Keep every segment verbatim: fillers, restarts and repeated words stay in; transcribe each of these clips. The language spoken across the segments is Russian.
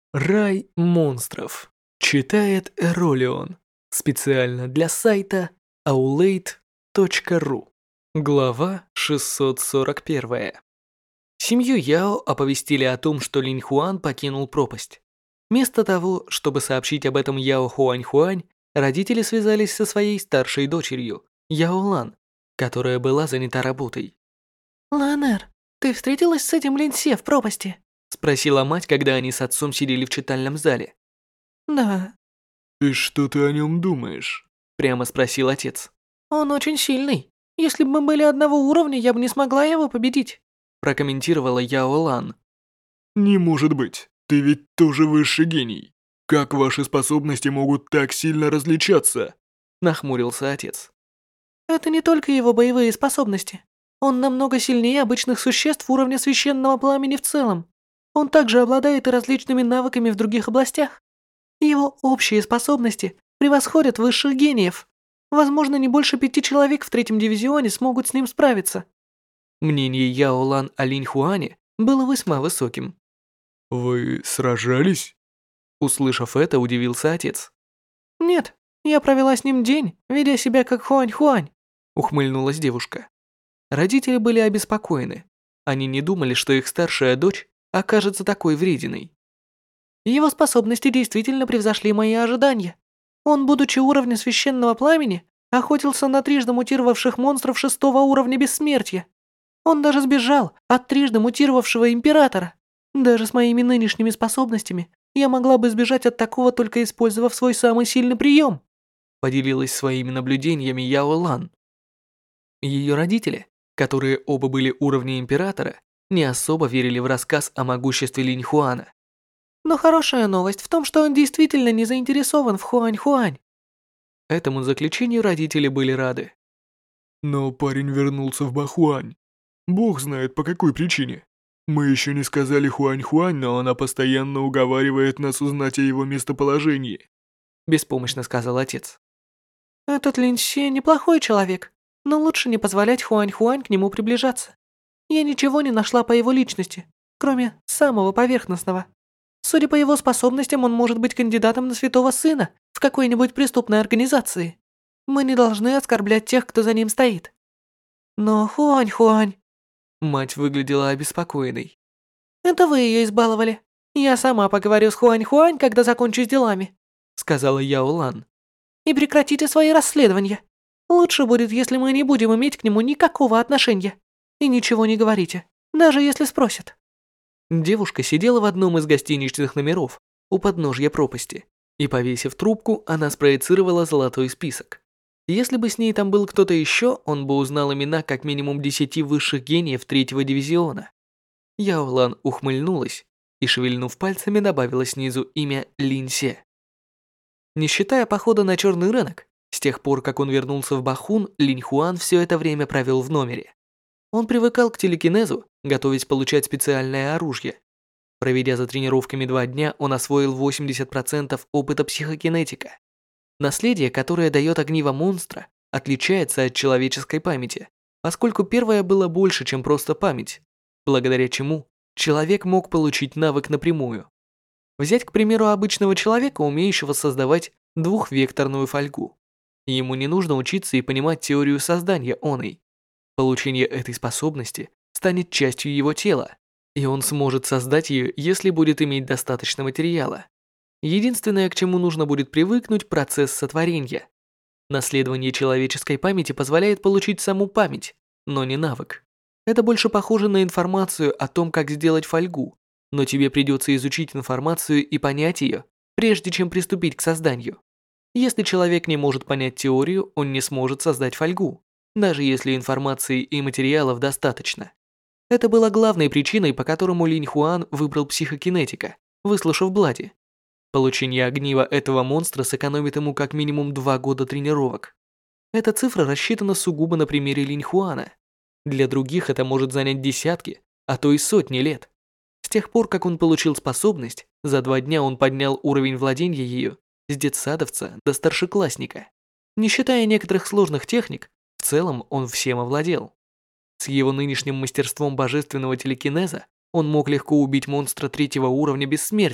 Рай монстров. Читает Эролион. Специально для сайта аулейт точка ру. Глава шестьсот сорок один. Семью Яо оповестили о том, что Линь Хуан покинул пропасть. Вместо того, чтобы сообщить об этом Яо Хуань-Хуань, родители связались со своей старшей дочерью, Яо Лан, которая была занята работой. «Ланер, ты встретилась с этим Линьсе в пропасти?» Спросила мать, когда они с отцом сидели в читальном зале. «Да, «И что ты о нем думаешь?» Прямо спросил отец. он очень сильный. Если бы мы были одного уровня, я бы не смогла его победить». Прокомментировала Яо Лан. «Не может быть, ты ведь тоже высший гений. Как ваши способности могут так сильно различаться?» Нахмурился отец. Это не только его боевые способности. Он намного сильнее обычных существ уровня священного пламени в целом. Он также обладает и различными навыками в других областях. Его общие способности превосходят высших гениев. Возможно, не больше пяти человек в третьем дивизионе смогут с ним справиться. Мнение Яо Лан о Линь Хуане было весьма высоким. «Вы сражались?» Услышав это, удивился отец. Нет, я провела с ним день, ведя себя как Хуань-Хуань. Ухмыльнулась девушка. Родители были обеспокоены. Они не думали, что их старшая дочь окажется такой врединой. Его способности действительно превзошли мои ожидания. Он, будучи уровня священного пламени, охотился на трижды мутировавших монстров шестого уровня бессмертия. Он даже сбежал от трижды мутировавшего императора. Даже с моими нынешними способностями я могла бы сбежать от такого, только использовав свой самый сильный прием. Поделилась своими наблюдениями Яо Лан. Ее родители, которые оба были уровня императора, не особо верили в рассказ о могуществе Линь Хуана. Но хорошая новость в том, что он действительно не заинтересован в Хуань-Хуань. Этому заключению родители были рады. «Но парень вернулся в Бахуань. Бог знает по какой причине. Мы еще не сказали Хуань-Хуань, но она постоянно уговаривает нас узнать о его местоположении». Беспомощно сказал отец. Этот Линьсе неплохой человек, но лучше не позволять Хуань-Хуань к нему приближаться. Я ничего не нашла по его личности, кроме самого поверхностного. Судя по его способностям, он может быть кандидатом на святого сына в какой-нибудь преступной организации. Мы не должны оскорблять тех, кто за ним стоит. Но Хуань-Хуань, Мать выглядела обеспокоенной. это вы ее избаловали. Я сама поговорю с Хуань-Хуань, когда закончу с делами. Сказала Яо Лан. И прекратите свои расследования. Лучше будет, если мы не будем иметь к нему никакого отношения. И ничего не говорите, даже если спросят. Девушка сидела в одном из гостиничных номеров у подножья пропасти, и, повесив трубку, она спроецировала золотой список. Если бы с ней там был кто-то еще, он бы узнал имена как минимум десяти высших гениев третьего дивизиона. Яо Лан ухмыльнулась и, шевельнув пальцами, добавила снизу имя Линьсе. Не считая похода на черный рынок, с тех пор, как он вернулся в Бахун, Линь Хуан все это время провел в номере. Он привыкал к телекинезу, готовясь получать специальное оружие. Проведя за тренировками два дня, он освоил восемьдесят процентов опыта психокинетика. Наследие, которое дает огниво монстра, отличается от человеческой памяти, поскольку первое было больше, чем просто память, благодаря чему человек мог получить навык напрямую. Взять, к примеру, обычного человека, умеющего создавать двухвекторную фольгу. Ему не нужно учиться и понимать теорию создания оной. Получение этой способности станет частью его тела, и он сможет создать ее, если будет иметь достаточно материала. Единственное, к чему нужно будет привыкнуть, процесс сотворения. Наследование человеческой памяти позволяет получить саму память, но не навык. Это больше похоже на информацию о том, как сделать фольгу, но тебе придется изучить информацию и понять ее, прежде чем приступить к созданию. Если человек не может понять теорию, он не сможет создать фольгу, даже если информации и материалов достаточно. Это было главной причиной, по которому Линь Хуан выбрал психокинетика, выслушав Блади. Получение огнива этого монстра сэкономит ему как минимум два года тренировок. Эта цифра рассчитана сугубо на примере Линь Хуана. Для других это может занять десятки, а то и сотни лет. С тех пор, как он получил способность, за два дня он поднял уровень владения ею с детсадовца до старшеклассника. Не считая некоторых сложных техник, в целом он всем овладел. С его нынешним мастерством божественного телекинеза он мог легко убить монстра третьего уровня бессмертия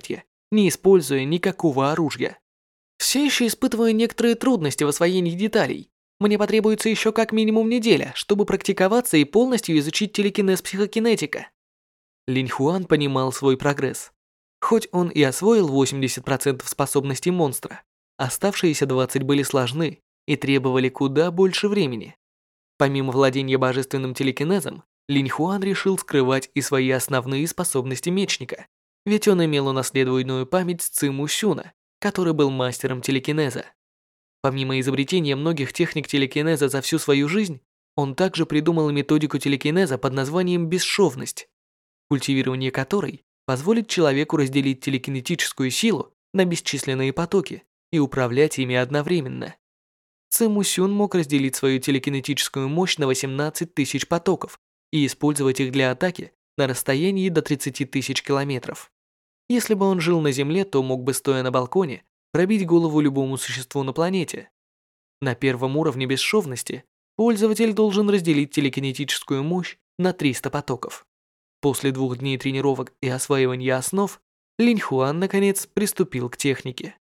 не используя никакого оружия. Все еще испытываю некоторые трудности в освоении деталей. Мне потребуется еще как минимум неделя, чтобы практиковаться и полностью изучить телекинез психокинетика. Линь Хуан понимал свой прогресс. Хоть он и освоил восемьдесят процентов способностей монстра, оставшиеся двадцать были сложны и требовали куда больше времени. Помимо владения божественным телекинезом, Линь Хуан решил скрывать и свои основные способности мечника, ведь он имел унаследованную память Ци Мусюна, который был мастером телекинеза. Помимо изобретения многих техник телекинеза за всю свою жизнь, он также придумал методику телекинеза под названием бесшовность, культивирование которой позволит человеку разделить телекинетическую силу на бесчисленные потоки и управлять ими одновременно. Ци Мусюн мог разделить свою телекинетическую мощь на восемнадцать тысяч потоков и использовать их для атаки на расстоянии до тридцати тысяч километров. Если бы он жил на Земле, то мог бы, стоя на балконе, пробить голову любому существу на планете. На первом уровне бесшовности пользователь должен разделить телекинетическую мощь на триста потоков. После двух дней тренировок и осваивания основ, Линь Хуан наконец приступил к технике.